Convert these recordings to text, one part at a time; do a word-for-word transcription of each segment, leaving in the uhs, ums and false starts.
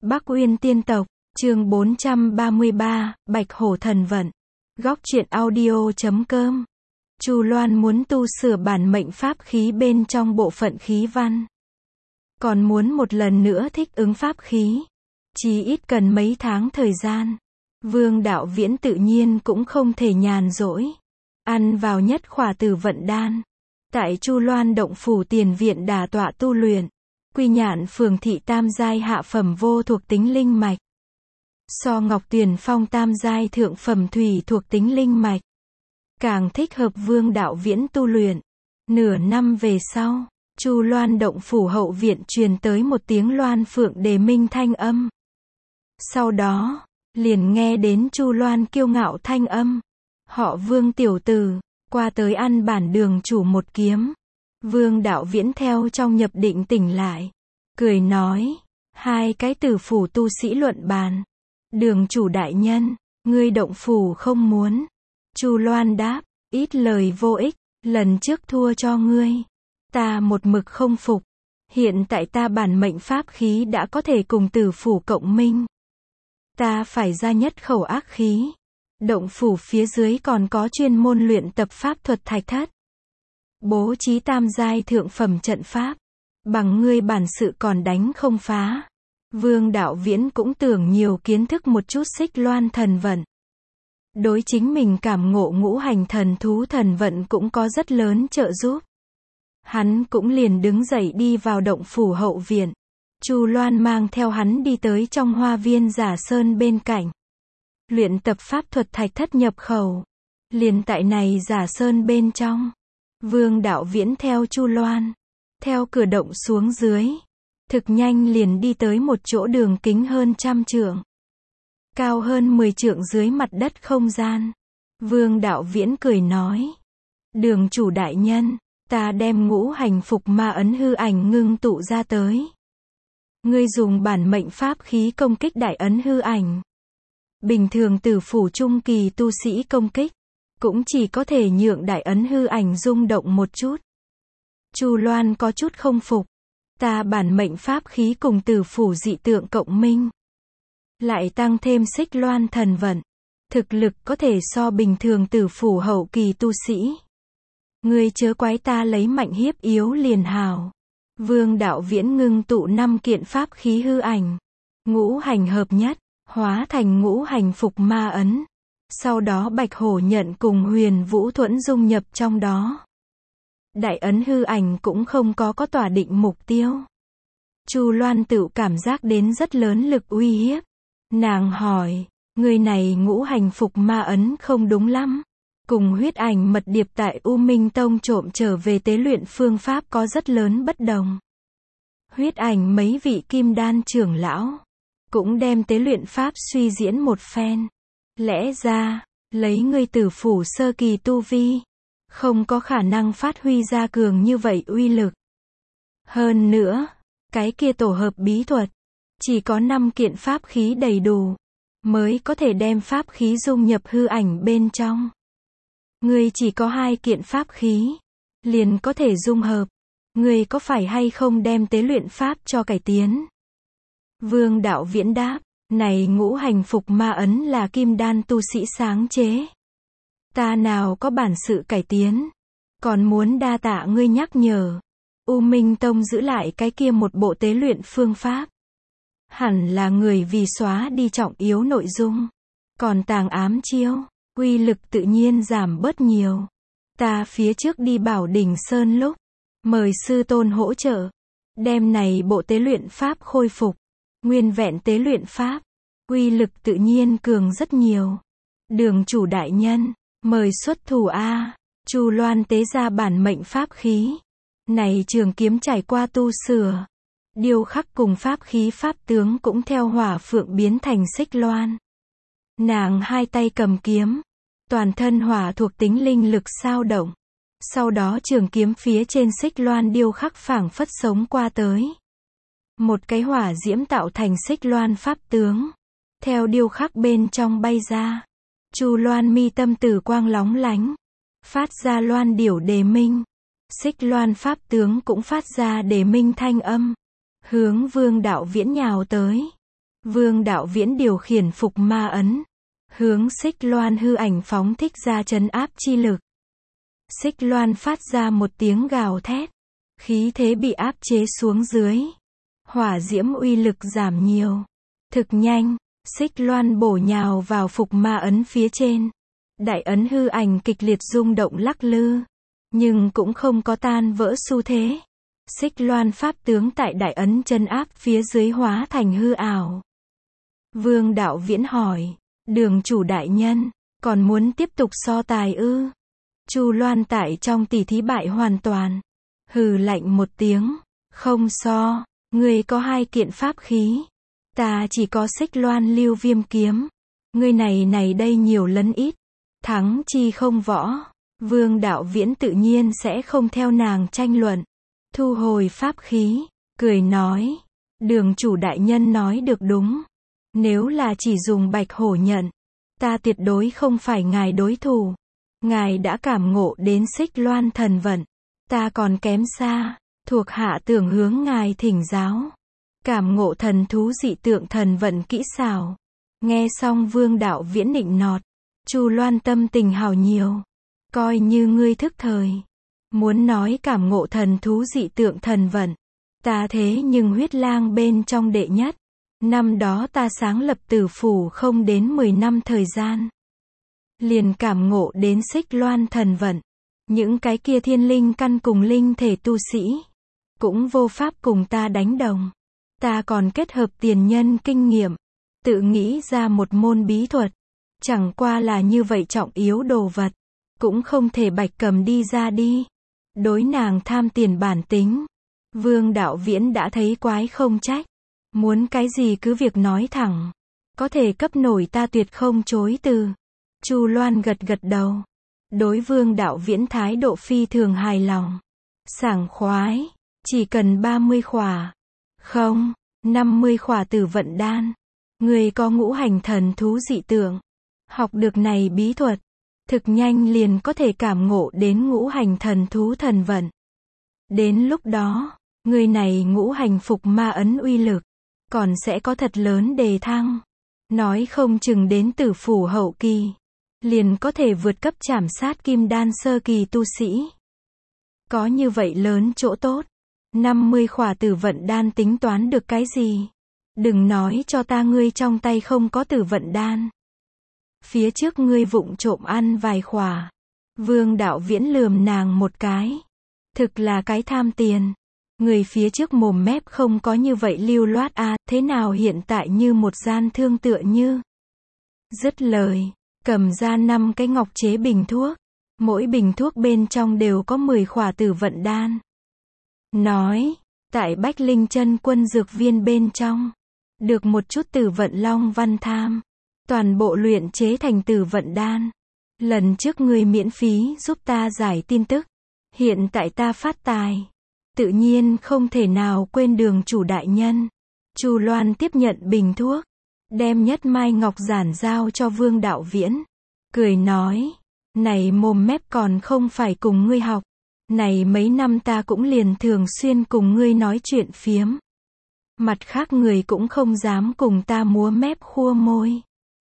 Bắc Uyên Tiên Tộc, chương bốn trăm ba mươi ba, Bạch Hổ Thần Vận. Góc truyện audio chấm com. Chu Loan muốn tu sửa bản mệnh pháp khí bên trong bộ phận khí văn. Còn muốn một lần nữa thích ứng pháp khí. Chỉ ít cần mấy tháng thời gian. Vương Đạo Viễn tự nhiên cũng không thể nhàn rỗi. Ăn vào nhất khỏa tử vận đan. Tại Chu Loan động phủ tiền viện đả tọa tu luyện. Quy Nhạn Phường thị tam giai hạ phẩm vô thuộc tính linh mạch. So Ngọc Tuyền Phong tam giai thượng phẩm thủy thuộc tính linh mạch. Càng thích hợp Vương Đạo Viễn tu luyện. Nửa năm về sau, Chu Loan động phủ hậu viện truyền tới một tiếng loan phượng đề minh thanh âm. Sau đó, liền nghe đến Chu Loan kiêu ngạo thanh âm. Họ Vương tiểu tử, qua tới ăn bản đường chủ một kiếm. Vương Đạo Viễn theo trong nhập định tỉnh lại. Cười nói, hai cái tử phủ tu sĩ luận bàn. Đường chủ đại nhân, ngươi động phủ không muốn. Chu Loan đáp, ít lời vô ích, lần trước thua cho ngươi. Ta một mực không phục. Hiện tại ta bản mệnh pháp khí đã có thể cùng tử phủ cộng minh. Ta phải ra nhất khẩu ác khí. Động phủ phía dưới còn có chuyên môn luyện tập pháp thuật thạch thất. Bố trí tam giai thượng phẩm trận pháp. Bằng ngươi bản sự còn đánh không phá. Vương Đạo Viễn cũng tưởng nhiều kiến thức một chút xích loan thần vận. Đối chính mình cảm ngộ ngũ hành thần thú thần vận cũng có rất lớn trợ giúp. Hắn cũng liền đứng dậy đi vào động phủ hậu viện. Chu Loan mang theo hắn đi tới trong hoa viên Giả Sơn bên cạnh. Luyện tập pháp thuật thạch thất nhập khẩu. Liền tại này Giả Sơn bên trong. Vương Đạo Viễn theo Chu Loan. Theo cửa động xuống dưới. Thực nhanh liền đi tới một chỗ đường kính hơn trăm trượng. Cao hơn mười trượng dưới mặt đất không gian. Vương Đạo Viễn cười nói. Đường chủ đại nhân, ta đem ngũ hành phục ma ấn hư ảnh ngưng tụ ra tới. Ngươi dùng bản mệnh pháp khí công kích đại ấn hư ảnh. Bình thường tử phủ trung kỳ tu sĩ công kích. Cũng chỉ có thể nhượng đại ấn hư ảnh rung động một chút. Chu Loan có chút không phục. Ta bản mệnh pháp khí cùng tử phủ dị tượng cộng minh. Lại tăng thêm xích loan thần vận. Thực lực có thể so bình thường tử phủ hậu kỳ tu sĩ. Ngươi chớ quái ta lấy mạnh hiếp yếu liền hào. Vương Đạo Viễn ngưng tụ năm kiện pháp khí hư ảnh. Ngũ hành hợp nhất, hóa thành ngũ hành phục ma ấn. Sau đó Bạch Hổ nhận cùng Huyền Vũ Thuẫn dung nhập trong đó. Đại ấn hư ảnh cũng không có có tỏa định mục tiêu. Chu Loan tự cảm giác đến rất lớn lực uy hiếp. Nàng hỏi, người này ngũ hành phục ma ấn không đúng lắm. Cùng huyết ảnh mật điệp tại U Minh Tông trộm trở về tế luyện phương pháp có rất lớn bất đồng. Huyết ảnh mấy vị kim đan trưởng lão. Cũng đem tế luyện pháp suy diễn một phen. Lẽ ra, lấy ngươi tử phủ sơ kỳ tu vi. Không có khả năng phát huy ra cường như vậy uy lực. Hơn nữa, cái kia tổ hợp bí thuật. Chỉ có năm kiện pháp khí đầy đủ. Mới có thể đem pháp khí dung nhập hư ảnh bên trong. Ngươi chỉ có hai kiện pháp khí. Liền có thể dung hợp. Ngươi có phải hay không đem tế luyện pháp cho cải tiến? Vương Đạo Viễn đáp. Này ngũ hành phục ma ấn là kim đan tu sĩ sáng chế. Ta nào có bản sự cải tiến. Còn muốn đa tạ ngươi nhắc nhở. U Minh Tông giữ lại cái kia một bộ tế luyện phương pháp. Hẳn là người vì xóa đi trọng yếu nội dung. Còn tàng ám chiêu, uy lực tự nhiên giảm bớt nhiều. Ta phía trước đi Bảo Đỉnh Sơn lúc. Mời sư tôn hỗ trợ. Đem này bộ tế luyện pháp khôi phục. Nguyên vẹn tế luyện pháp. Uy lực tự nhiên cường rất nhiều. Đường chủ đại nhân. Mời xuất thủ a. Chu Loan tế ra bản mệnh pháp khí. Này trường kiếm trải qua tu sửa. Điêu khắc cùng pháp khí pháp tướng cũng theo hỏa phượng biến thành xích loan. Nàng hai tay cầm kiếm. Toàn thân hỏa thuộc tính linh lực sao động. Sau đó trường kiếm phía trên xích loan điêu khắc phảng phất sống qua tới. Một cái hỏa diễm tạo thành xích loan pháp tướng. Theo điêu khắc bên trong bay ra. Chu Loan mi tâm tử quang lóng lánh. Phát ra loan điểu đề minh. Xích loan pháp tướng cũng phát ra đề minh thanh âm. Hướng Vương Đạo Viễn nhào tới. Vương Đạo Viễn điều khiển phục ma ấn, hướng Xích Loan hư ảnh phóng thích ra trấn áp chi lực. Xích Loan phát ra một tiếng gào thét, khí thế bị áp chế xuống dưới. Hỏa diễm uy lực giảm nhiều. Thực nhanh, Xích Loan bổ nhào vào phục ma ấn phía trên. Đại ấn hư ảnh kịch liệt rung động lắc lư, nhưng cũng không có tan vỡ xu thế. Xích Loan pháp tướng tại đại ấn chân áp phía dưới hóa thành hư ảo. Vương Đạo Viễn hỏi, Đường chủ đại nhân, còn muốn tiếp tục so tài ư? Chu Loan tại trong tỷ thí bại hoàn toàn. Hừ lạnh một tiếng, không so, ngươi có hai kiện pháp khí. Ta chỉ có Xích Loan lưu viêm kiếm. Ngươi này này đây nhiều lấn ít. Thắng chi không võ. Vương Đạo Viễn tự nhiên sẽ không theo nàng tranh luận. Thu hồi pháp khí, cười nói, đường chủ đại nhân nói được đúng. Nếu là chỉ dùng bạch hổ nhận, ta tuyệt đối không phải ngài đối thủ. Ngài đã cảm ngộ đến Xích Loan thần vận, ta còn kém xa, thuộc hạ tưởng hướng ngài thỉnh giáo. Cảm ngộ thần thú dị tượng thần vận kỹ xảo. Nghe xong Vương Đạo Viễn nịnh nọt, Chu Loan tâm tình hào nhiều. Coi như ngươi thức thời. Muốn nói cảm ngộ thần thú dị tượng thần vận, ta thế nhưng huyết lang bên trong đệ nhất. Năm đó ta sáng lập Tử Phủ không đến mười năm thời gian, liền cảm ngộ đến Xích Loan thần vận. Những cái kia thiên linh căn cùng linh thể tu sĩ, cũng vô pháp cùng ta đánh đồng. Ta còn kết hợp tiền nhân kinh nghiệm, tự nghĩ ra một môn bí thuật. Chẳng qua là như vậy trọng yếu đồ vật, cũng không thể bạch cầm đi ra đi. Đối nàng tham tiền bản tính, Vương Đạo Viễn đã thấy quái không trách. Muốn cái gì cứ việc nói thẳng, có thể cấp nổi ta tuyệt không chối từ. Chu Loan gật gật đầu, đối Vương Đạo Viễn thái độ phi thường hài lòng. Sảng khoái, chỉ cần ba mươi khỏa, không, năm mươi khỏa tử vận đan. Người có ngũ hành thần thú dị tượng, học được này bí thuật, thực nhanh liền có thể cảm ngộ đến ngũ hành thần thú thần vận. Đến lúc đó, người này ngũ hành phục ma ấn uy lực, còn sẽ có thật lớn đề thăng. Nói không chừng đến Tử Phủ hậu kỳ, liền có thể vượt cấp trảm sát kim đan sơ kỳ tu sĩ. Có như vậy lớn chỗ tốt, năm mươi khỏa tử vận đan tính toán được cái gì? Đừng nói cho ta ngươi trong tay không có tử vận đan. Phía trước ngươi vụng trộm ăn vài khỏa. Vương Đạo Viễn lườm nàng một cái. Thực là cái tham tiền. Người phía trước mồm mép không có như vậy lưu loát a, à, thế nào hiện tại như một gian thương tựa như. Dứt lời, cầm ra năm cái ngọc chế bình thuốc. Mỗi bình thuốc bên trong đều có mười khỏa tử vận đan. Nói, tại Bách Linh Chân Quân dược viên bên trong, được một chút tử vận long văn tham. Toàn bộ luyện chế thành tử vận đan. Lần trước ngươi miễn phí giúp ta giải tin tức. Hiện tại ta phát tài. Tự nhiên không thể nào quên đường chủ đại nhân. Chu Loan tiếp nhận bình thuốc, đem nhất mai ngọc giản giao cho Vương Đạo Viễn. Cười nói, này mồm mép còn không phải cùng ngươi học. Này mấy năm ta cũng liền thường xuyên cùng ngươi nói chuyện phiếm. Mặt khác người cũng không dám cùng ta múa mép khua môi.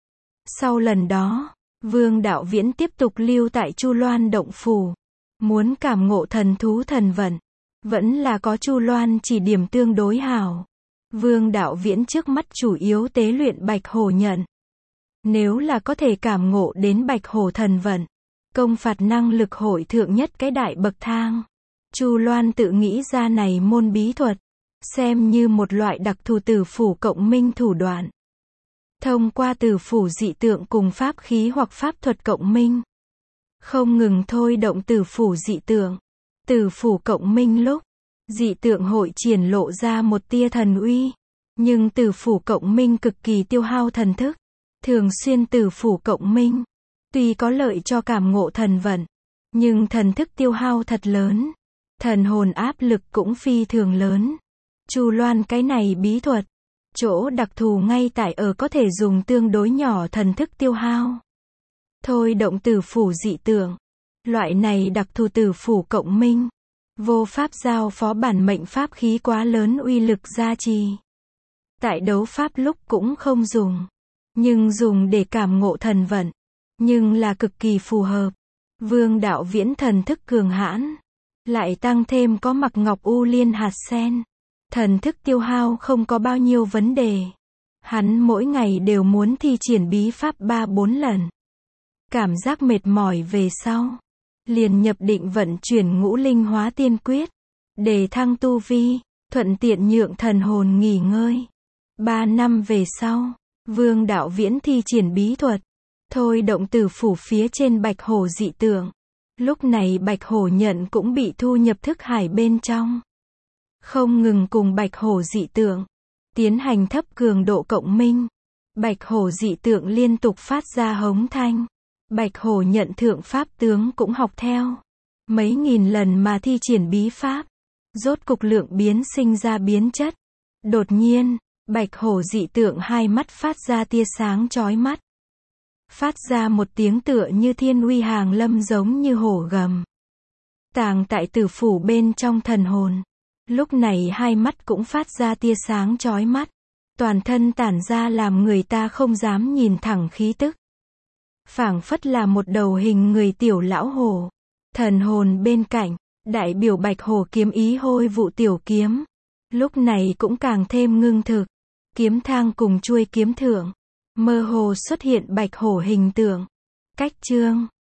Sau lần đó, Vương Đạo Viễn tiếp tục lưu tại Chu Loan động phủ. Muốn cảm ngộ thần thú thần vận, vẫn là có Chu Loan chỉ điểm tương đối hảo. Vương Đạo Viễn trước mắt chủ yếu tế luyện bạch hổ nhận. Nếu là có thể cảm ngộ đến bạch hổ thần vận, công phạt năng lực hội thượng nhất cái đại bậc thang. Chu Loan tự nghĩ ra này môn bí thuật, xem như một loại đặc thù Tử Phủ cộng minh thủ đoạn. Thông qua Tử Phủ dị tượng cùng pháp khí hoặc pháp thuật cộng minh, không ngừng thôi động Tử Phủ dị tượng. Tử Phủ cộng minh lúc, dị tượng hội triển lộ ra một tia thần uy. Nhưng Tử Phủ cộng minh cực kỳ tiêu hao thần thức. Thường xuyên Tử Phủ cộng minh, tuy có lợi cho cảm ngộ thần vận, nhưng thần thức tiêu hao thật lớn. Thần hồn áp lực cũng phi thường lớn. Chu Loan cái này bí thuật, chỗ đặc thù ngay tại ở có thể dùng tương đối nhỏ thần thức tiêu hao. Thôi động Tử Phủ dị tượng. Loại này đặc thù Tử Phủ cộng minh, vô pháp giao phó bản mệnh pháp khí quá lớn uy lực gia trì. Tại đấu pháp lúc cũng không dùng. Nhưng dùng để cảm ngộ thần vận. Nhưng là cực kỳ phù hợp. Vương Đạo Viễn thần thức cường hãn. Lại tăng thêm có mặc ngọc u liên hạt sen. Thần thức tiêu hao không có bao nhiêu vấn đề. Hắn mỗi ngày đều muốn thi triển bí pháp ba bốn lần. Cảm giác mệt mỏi về sau. Liền nhập định vận chuyển ngũ linh hóa tiên quyết. Để thăng tu vi, thuận tiện nhượng thần hồn nghỉ ngơi. Ba năm về sau, Vương Đạo Viễn thi triển bí thuật. Thôi động tử phủ phía trên bạch hổ dị tượng. Lúc này bạch hổ nhận cũng bị thu nhập thức hải bên trong. Không ngừng cùng bạch hổ dị tượng. Tiến hành thấp cường độ cộng minh. Bạch hổ dị tượng liên tục phát ra hống thanh. Bạch hổ nhận thượng pháp tướng cũng học theo. Mấy nghìn lần mà thi triển bí pháp. Rốt cục lượng biến sinh ra biến chất. Đột nhiên, bạch hổ dị tượng hai mắt phát ra tia sáng chói mắt. Phát ra một tiếng tựa như thiên uy hàng lâm giống như hổ gầm. Tàng tại tử phủ bên trong thần hồn. Lúc này hai mắt cũng phát ra tia sáng chói mắt. Toàn thân tản ra làm người ta không dám nhìn thẳng khí tức. Phảng phất là một đầu hình người tiểu lão hổ. Thần hồn bên cạnh, đại biểu bạch hổ kiếm ý hôi vụ tiểu kiếm. Lúc này cũng càng thêm ngưng thực. Kiếm thang cùng chuôi kiếm thượng. Mơ hồ xuất hiện bạch hổ hình tượng. Cách chương